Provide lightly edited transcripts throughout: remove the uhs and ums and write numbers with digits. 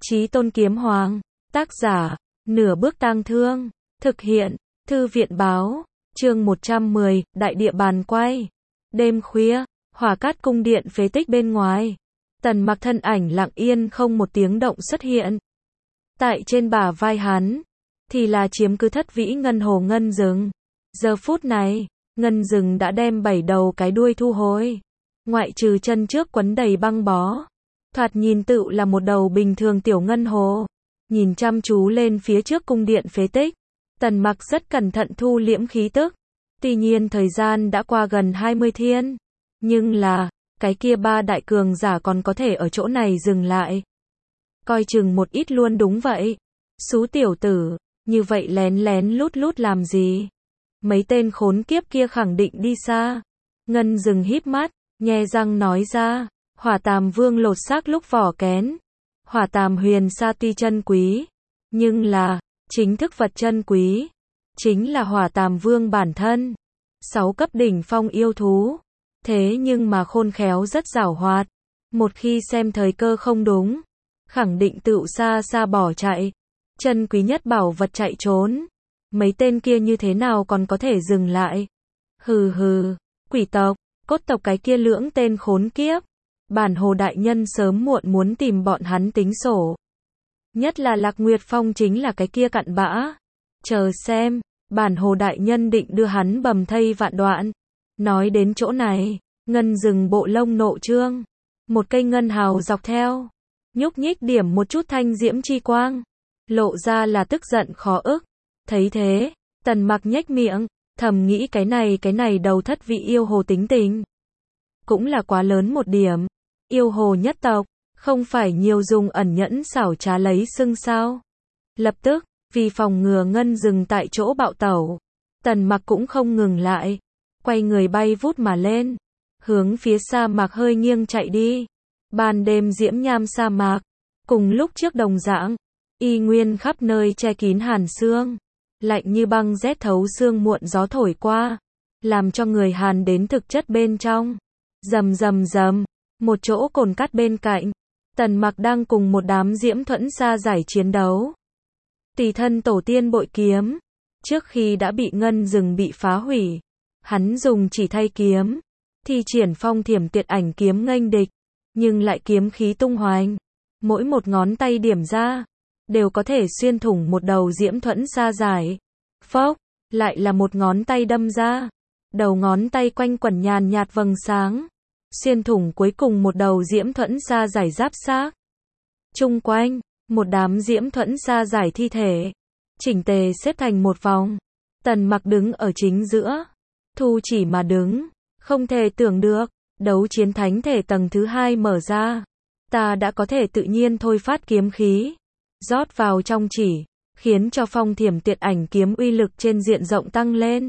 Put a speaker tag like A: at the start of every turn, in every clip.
A: Chí Tôn Kiếm Hoàng, tác giả, Nửa Bước Tang Thương, thực hiện, Thư viện báo, chương 110, đại địa bàn quay. Đêm khuya, Hỏa Cát cung điện phế tích bên ngoài. Tần Mặc thân ảnh lặng yên không một tiếng động xuất hiện. Tại trên bả vai hắn, thì là chiếm cứ thất vĩ ngân hồ ngân rừng. Giờ phút này, ngân rừng đã đem 7 đầu cái đuôi thu hồi. Ngoại trừ chân trước quấn đầy băng bó. Thoạt nhìn tựu là một đầu bình thường tiểu ngân hồ. Nhìn chăm chú lên phía trước cung điện phế tích. Tần Mặc rất cẩn thận thu liễm khí tức. Tuy nhiên thời gian đã qua gần 20 thiên. Nhưng là, cái kia ba đại cường giả còn có thể ở chỗ này dừng lại. Coi chừng một ít luôn đúng vậy. Xú tiểu tử, như vậy lén lén lút lút làm gì? Mấy tên khốn kiếp kia khẳng định đi xa. Ngân rừng híp mắt, nhe răng nói ra. Hỏa Tàm Vương lột xác lúc vỏ kén. Hỏa Tàm Huyền Sa tuy chân quý, nhưng là, chính thức vật chân quý, chính là Hỏa Tàm Vương bản thân. 6 cấp đỉnh phong yêu thú. Thế nhưng mà khôn khéo rất giảo hoạt. Một khi xem thời cơ không đúng, khẳng định tựu xa xa bỏ chạy. Chân quý nhất bảo vật chạy trốn. Mấy tên kia như thế nào còn có thể dừng lại? Hừ hừ, quỷ tộc, cốt tộc cái kia lưỡng tên khốn kiếp. Bản Hồ đại nhân sớm muộn muốn tìm bọn hắn tính sổ. Nhất là Lạc Nguyệt Phong chính là cái kia cặn bã. Chờ xem, bản Hồ đại nhân định đưa hắn bầm thây vạn đoạn. Nói đến chỗ này, ngân rừng bộ lông nộ trương. Một cây ngân hào dọc theo. Nhúc nhích điểm một chút thanh diễm chi quang. Lộ ra là tức giận khó ức. Thấy thế, Tần Mặc nhếch miệng, thầm nghĩ cái này đầu thất vị yêu hồ tính tình. Cũng là quá lớn một điểm. Yêu hồ nhất tộc, không phải nhiều dùng ẩn nhẫn xảo trá lấy xưng sao. Lập tức, vì phòng ngừa ngân rừng tại chỗ bạo tẩu, Tần Mặc cũng không ngừng lại. Quay người bay vút mà lên. Hướng phía sa mạc hơi nghiêng chạy đi. Ban đêm diễm nham sa mạc. Cùng lúc trước đồng dạng. Y nguyên khắp nơi che kín hàn sương. Lạnh như băng rét thấu xương muộn gió thổi qua. Làm cho người hàn đến thực chất bên trong. Rầm rầm rầm. Một chỗ cồn cát bên cạnh. Tần Mặc đang cùng một đám diễm thuẫn sa giải chiến đấu. Tùy thân tổ tiên bội kiếm. Trước khi đã bị ngân rừng bị phá hủy. Hắn dùng chỉ thay kiếm. Thi triển phong thiểm tuyệt ảnh kiếm nghênh địch. Nhưng lại kiếm khí tung hoành. Mỗi một ngón tay điểm ra. Đều có thể xuyên thủng một đầu diễm thuẫn sa giải. Phốc, lại là một ngón tay đâm ra. Đầu ngón tay quanh quẩn nhàn nhạt vầng sáng. Xuyên thủng cuối cùng một đầu diễm thuẫn sa giải giáp xác. Chung quanh, một đám diễm thuẫn sa giải thi thể. Chỉnh tề xếp thành một vòng. Tần Mặc đứng ở chính giữa. Thu chỉ mà đứng. Không thể tưởng được. Đấu chiến thánh thể tầng thứ 2 mở ra. Ta đã có thể tự nhiên thôi phát kiếm khí. Rót vào trong chỉ. Khiến cho phong thiểm tuyệt ảnh kiếm uy lực trên diện rộng tăng lên.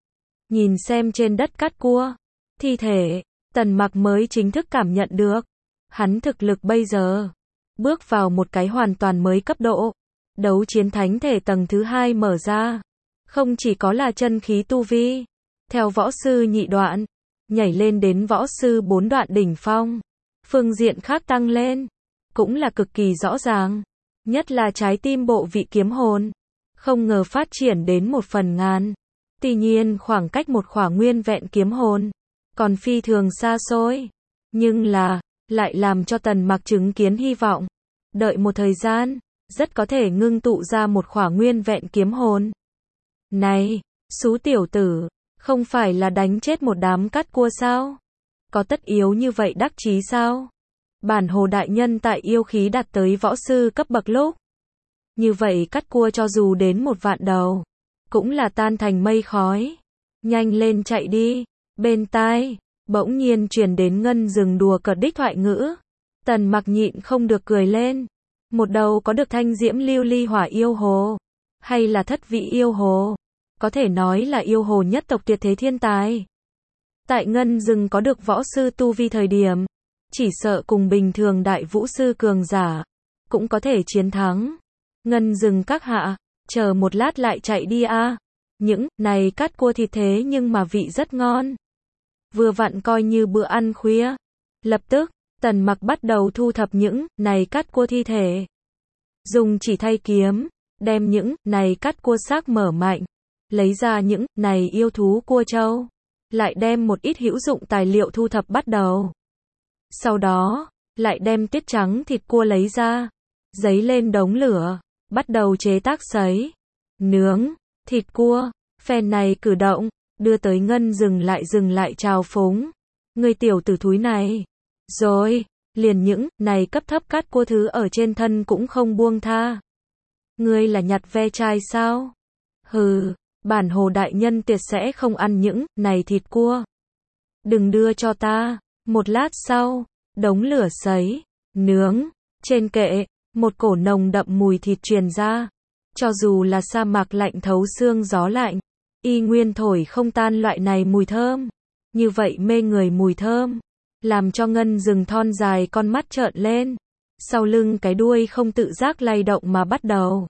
A: Nhìn xem trên đất cát cua. Thi thể. Tần Mặc mới chính thức cảm nhận được. Hắn thực lực bây giờ. Bước vào một cái hoàn toàn mới cấp độ. Đấu chiến thánh thể tầng thứ 2 mở ra. Không chỉ có là chân khí tu vi. Theo võ sư nhị đoạn. Nhảy lên đến võ sư 4 đoạn đỉnh phong. Phương diện khác tăng lên. Cũng là cực kỳ rõ ràng. Nhất là trái tim bộ vị kiếm hồn. Không ngờ phát triển đến 1/1000. Tuy nhiên khoảng cách một khỏa nguyên vẹn kiếm hồn. Còn phi thường xa xôi. Nhưng là, lại làm cho Tần Mặc chứng kiến hy vọng. Đợi một thời gian, rất có thể ngưng tụ ra một khỏa nguyên vẹn kiếm hồn. Này, xú tiểu tử, không phải là đánh chết một đám cát cua sao? Có tất yếu như vậy đắc chí sao? Bản Hồ đại nhân tại yêu khí đạt tới võ sư cấp bậc lúc. Như vậy cát cua cho dù đến 1 vạn đầu, cũng là tan thành mây khói. Nhanh lên chạy đi. Bên tai, bỗng nhiên truyền đến ngân rừng đùa cợt đích thoại ngữ. Tần Mặc nhịn không được cười lên. Một đầu có được thanh diễm lưu ly hỏa yêu hồ. Hay là thất vị yêu hồ. Có thể nói là yêu hồ nhất tộc tuyệt thế thiên tài. Tại ngân rừng có được võ sư tu vi thời điểm. Chỉ sợ cùng bình thường đại vũ sư cường giả. Cũng có thể chiến thắng. Ngân rừng các hạ. Chờ một lát lại chạy đi a. Những này cát cua thịt thế nhưng mà vị rất ngon. Vừa vặn coi như bữa ăn khuya. Lập tức, Tần Mặc bắt đầu thu thập những này cát cua thi thể. dùng chỉ thay kiếm, đem những này cắt cua xác mở mạnh, lấy ra những này yêu thú cua trâu, lại đem một ít hữu dụng tài liệu thu thập bắt đầu. Sau đó, lại đem tiết trắng thịt cua lấy ra, giấy lên đống lửa, bắt đầu chế tác sấy, nướng, thịt cua. Phen này cử động, đưa tới Ngân dừng lại trào phúng. Người tiểu tử thúi này. Rồi, liền những này cấp thấp cắt cua thứ ở trên thân cũng không buông tha. Ngươi là nhặt ve chai sao? Hừ, bản Hồ đại nhân tuyệt sẽ không ăn những này thịt cua. Đừng đưa cho ta. Một lát sau, đống lửa sấy, nướng, trên kệ, một cổ nồng đậm mùi thịt truyền ra. Cho dù là sa mạc lạnh thấu xương gió lạnh, y nguyên thổi không tan loại này mùi thơm. Như vậy mê người mùi thơm, làm cho Ngân rừng thon dài con mắt trợn lên. Sau lưng cái đuôi không tự giác lay động mà bắt đầu.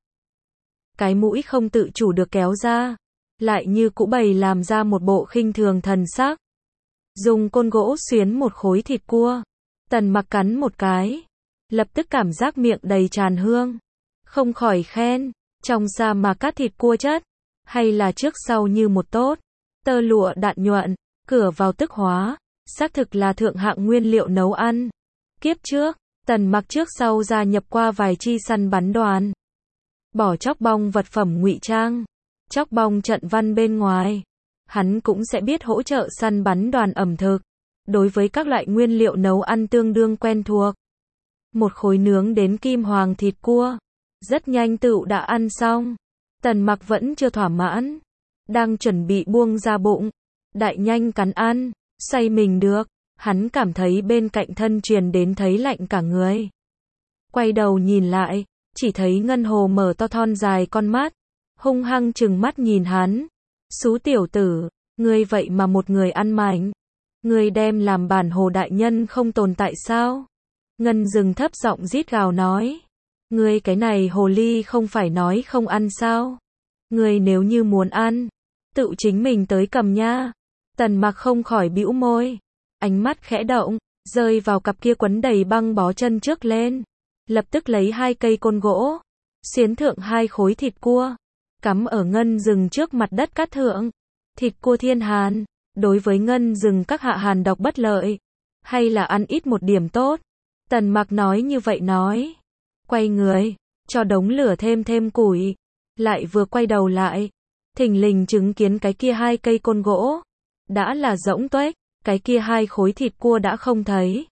A: Cái mũi không tự chủ được kéo ra, lại như cũ bày làm ra một bộ khinh thường thần sắc. Dùng côn gỗ xuyến một khối thịt cua, Tần Mặc cắn một cái, lập tức cảm giác miệng đầy tràn hương. Không khỏi khen, trong sa mạc cắt thịt cua chất, hay là trước sau như một tốt, tơ lụa đạn nhuận, cửa vào tức hóa, xác thực là thượng hạng nguyên liệu nấu ăn. Kiếp trước, Tần Mặc trước sau gia nhập qua vài chi săn bắn đoàn. Bỏ chóc bong vật phẩm ngụy trang, chóc bong trận văn bên ngoài. Hắn cũng sẽ biết hỗ trợ săn bắn đoàn ẩm thực. Đối với các loại nguyên liệu nấu ăn tương đương quen thuộc. Một khối nướng đến kim hoàng thịt cua. Rất nhanh tựu đã ăn xong. Tần Mặc vẫn chưa thỏa mãn. Đang chuẩn bị buông ra bụng. Đại nhanh cắn ăn, say mình được. Hắn cảm thấy bên cạnh thân truyền đến thấy lạnh cả người. Quay đầu nhìn lại, chỉ thấy Ngân Hồ mở to thon dài con mắt. Hung hăng trừng mắt nhìn hắn. Xú tiểu tử, ngươi vậy mà một người ăn mảnh. Ngươi đem làm bản Hồ đại nhân không tồn tại sao? Ngân dừng thấp giọng rít gào nói. Ngươi cái này hồ ly không phải nói không ăn sao? Ngươi nếu như muốn ăn, tự chính mình tới cầm nha. Tần Mặc không khỏi bĩu môi, ánh mắt khẽ động, rơi vào cặp kia quấn đầy băng bó chân trước lên. Lập tức lấy 2 cây côn gỗ, xiến thượng 2 khối thịt cua, cắm ở Ngân rừng trước mặt đất cắt thượng. Thịt cua thiên hàn, đối với Ngân rừng các hạ hàn độc bất lợi, hay là ăn ít một điểm tốt. Tần Mặc nói như vậy nói, quay người, cho đống lửa thêm củi, lại vừa quay đầu lại, thình lình chứng kiến cái kia 2 cây côn gỗ, đã là rỗng tuếch, cái kia 2 khối thịt cua đã không thấy.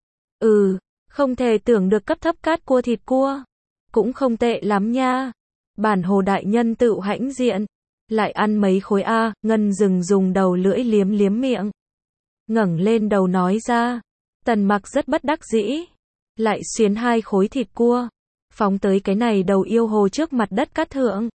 A: Không thể tưởng được cấp thấp cát cua thịt cua, cũng không tệ lắm nha. Bản Hồ đại nhân tự hãnh diện, lại ăn mấy khối a. Ngân rừng dùng đầu lưỡi liếm miệng, ngẩng lên đầu nói ra. Tần Mặc rất bất đắc dĩ, lại xuyến 2 khối thịt cua, phóng tới cái này đầu yêu hồ trước mặt đất cát thượng.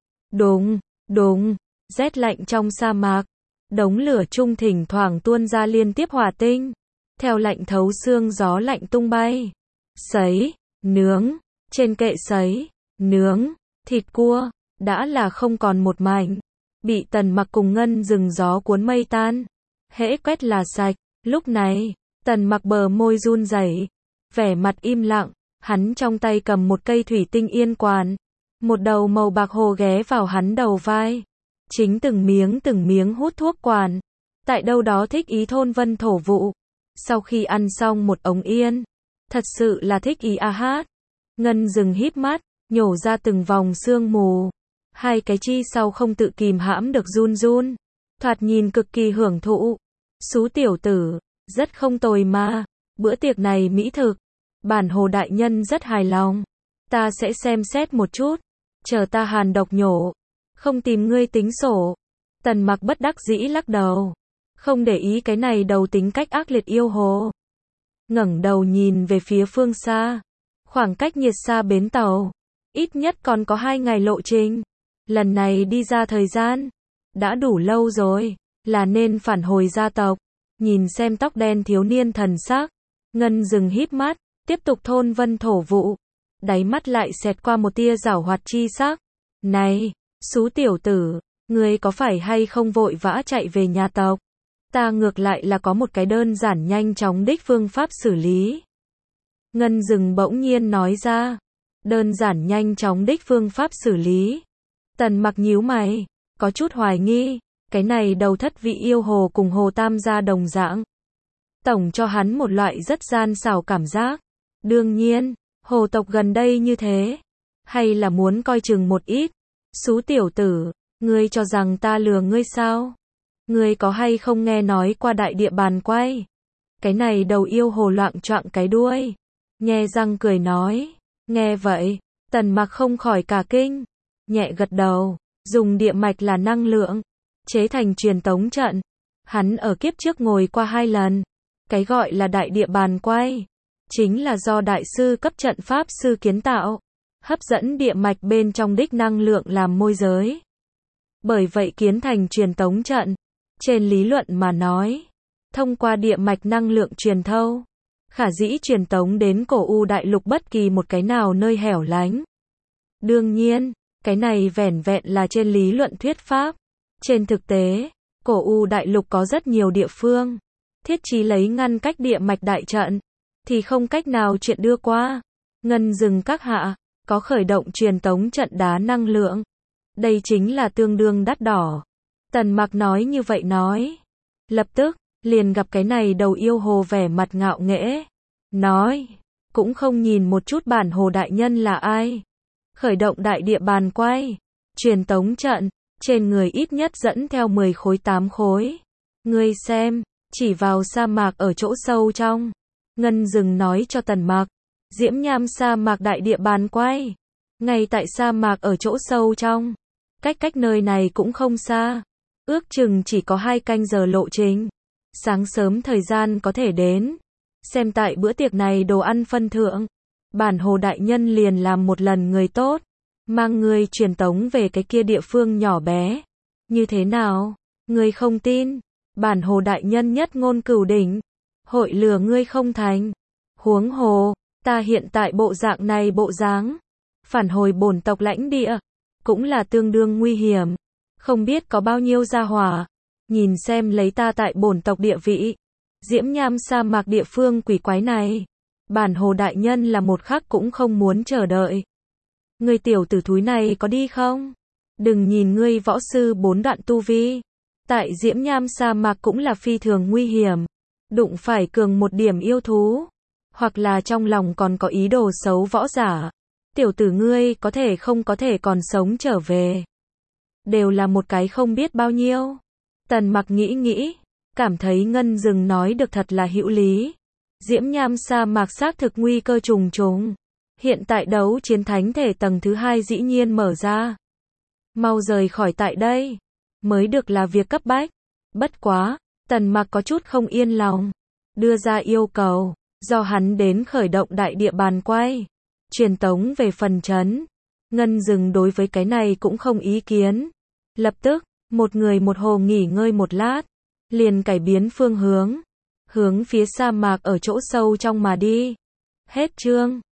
A: Đùng, rét lạnh trong sa mạc, đống lửa trung thỉnh thoảng tuôn ra liên tiếp hỏa tinh, theo lạnh thấu xương gió lạnh tung bay. Sấy, nướng, trên kệ sấy, nướng, thịt cua, đã là không còn một mảnh, bị Tần Mặc cùng Ngân rừng gió cuốn mây tan, hễ quét là sạch. Lúc này, Tần Mặc bờ môi run rẩy, vẻ mặt im lặng, hắn trong tay cầm một cây thủy tinh yên quản, một đầu màu bạc hồ ghé vào hắn đầu vai, chính từng miếng hút thuốc quản, tại đâu đó thích ý thôn vân thổ vụ. Sau khi ăn xong một ống yên, thật sự là thích ý a hát. Ngân rừng híp mắt, nhổ ra từng vòng sương mù, 2 cái chi sau không tự kìm hãm được run, thoạt nhìn cực kỳ hưởng thụ. Xú tiểu tử, rất không tồi mà, bữa tiệc này mỹ thực, bản Hồ đại nhân rất hài lòng, ta sẽ xem xét một chút, chờ ta hàn độc nhổ, không tìm ngươi tính sổ. Tần Mặc bất đắc dĩ lắc đầu, không để ý cái này đầu tính cách ác liệt yêu hồ. Ngẩng đầu nhìn về phía phương xa, khoảng cách Nhiệt Sa bến tàu, ít nhất còn có 2 ngày lộ trình. Lần này đi ra thời gian, đã đủ lâu rồi, là nên phản hồi gia tộc. Nhìn xem tóc đen thiếu niên thần sắc, Ngân rừng híp mắt, tiếp tục thôn vân thổ vụ, đáy mắt lại xẹt qua một tia giảo hoạt chi sắc. Này, xú tiểu tử, ngươi có phải hay không vội vã chạy về nhà tộc? Ta ngược lại là có một cái đơn giản nhanh chóng đích phương pháp xử lý. Ngân rừng bỗng nhiên nói ra. Đơn giản nhanh chóng đích phương pháp xử lý. Tần Mặc nhíu mày, có chút hoài nghi, cái này đầu thất vị yêu hồ cùng Hồ Tam gia đồng dạng. Tổng cho hắn một loại rất gian xảo cảm giác. Đương nhiên, hồ tộc gần đây như thế. Hay là muốn coi chừng một ít. Xú tiểu tử, ngươi cho rằng ta lừa ngươi sao? Ngươi có hay không nghe nói qua đại địa bàn quay? Cái này đầu yêu hồ loạng choạng cái đuôi. Nhe răng cười nói. Nghe vậy, Tần Mặc không khỏi cả kinh. Nhẹ gật đầu, dùng địa mạch là năng lượng. Chế thành truyền tống trận. Hắn ở kiếp trước ngồi qua 2 lần. Cái gọi là đại địa bàn quay. Chính là do đại sư cấp trận pháp sư kiến tạo. Hấp dẫn địa mạch bên trong đích năng lượng làm môi giới. Bởi vậy kiến thành truyền tống trận. Trên lý luận mà nói, thông qua địa mạch năng lượng truyền thâu, khả dĩ truyền tống đến cổ u đại lục bất kỳ một cái nào nơi hẻo lánh. Đương nhiên, cái này vẻn vẹn là trên lý luận thuyết pháp. Trên thực tế, cổ u đại lục có rất nhiều địa phương, thiết trí lấy ngăn cách địa mạch đại trận, thì không cách nào chuyện đưa qua. Ngân rừng các hạ, có khởi động truyền tống trận đá năng lượng. Đây chính là tương đương đắt đỏ. Tần Mặc nói như vậy nói. Lập tức, liền gặp cái này đầu yêu hồ vẻ mặt ngạo nghễ. Nói, cũng không nhìn một chút bản hồ đại nhân là ai. Khởi động đại địa bàn quay. Truyền tống trận, trên người ít nhất dẫn theo 10 khối 8 khối. Ngươi xem, chỉ vào sa mạc ở chỗ sâu trong. Ngân rừng nói cho Tần Mặc. Diễm Nham sa mạc đại địa bàn quay. Ngay tại sa mạc ở chỗ sâu trong. Cách nơi này cũng không xa. Ước chừng chỉ có 2 canh giờ lộ trình. Sáng sớm thời gian có thể đến. Xem tại bữa tiệc này đồ ăn phân thượng. Bản hồ đại nhân liền làm một lần người tốt. Mang ngươi truyền tống về cái kia địa phương nhỏ bé. Như thế nào? Ngươi không tin. Bản hồ đại nhân nhất ngôn cửu đỉnh. Hội lừa ngươi không thành. Huống hồ, ta hiện tại bộ dạng này bộ dáng. Phản hồi bổn tộc lãnh địa. Cũng là tương đương nguy hiểm. Không biết có bao nhiêu gia hỏa. Nhìn xem lấy ta tại bổn tộc địa vị. Diễm Nham sa mạc địa phương quỷ quái này. Bản hồ đại nhân là một khắc cũng không muốn chờ đợi. Ngươi tiểu tử thúi này có đi không? Đừng nhìn ngươi võ sư 4 đoạn tu vi. Tại Diễm Nham sa mạc cũng là phi thường nguy hiểm. Đụng phải cường một điểm yêu thú. Hoặc là trong lòng còn có ý đồ xấu võ giả. Tiểu tử ngươi có thể không có thể còn sống trở về. Đều là một cái không biết bao nhiêu. Tần Mặc nghĩ, cảm thấy Ngân rừng nói được thật là hữu lý. Diễm Nham sa mạc xác thực nguy cơ trùng trùng. Hiện tại đấu chiến thánh thể tầng thứ 2 dĩ nhiên mở ra. Mau rời khỏi tại đây. Mới được là việc cấp bách. Bất quá, Tần Mặc có chút không yên lòng. Đưa ra yêu cầu, do hắn đến khởi động đại địa bàn quay. Truyền tống về phần trấn. Ngân rừng đối với cái này cũng không ý kiến. Lập tức, một người một hồ nghỉ ngơi một lát. Liền cải biến phương hướng. Hướng phía sa mạc ở chỗ sâu trong mà đi. Hết chương.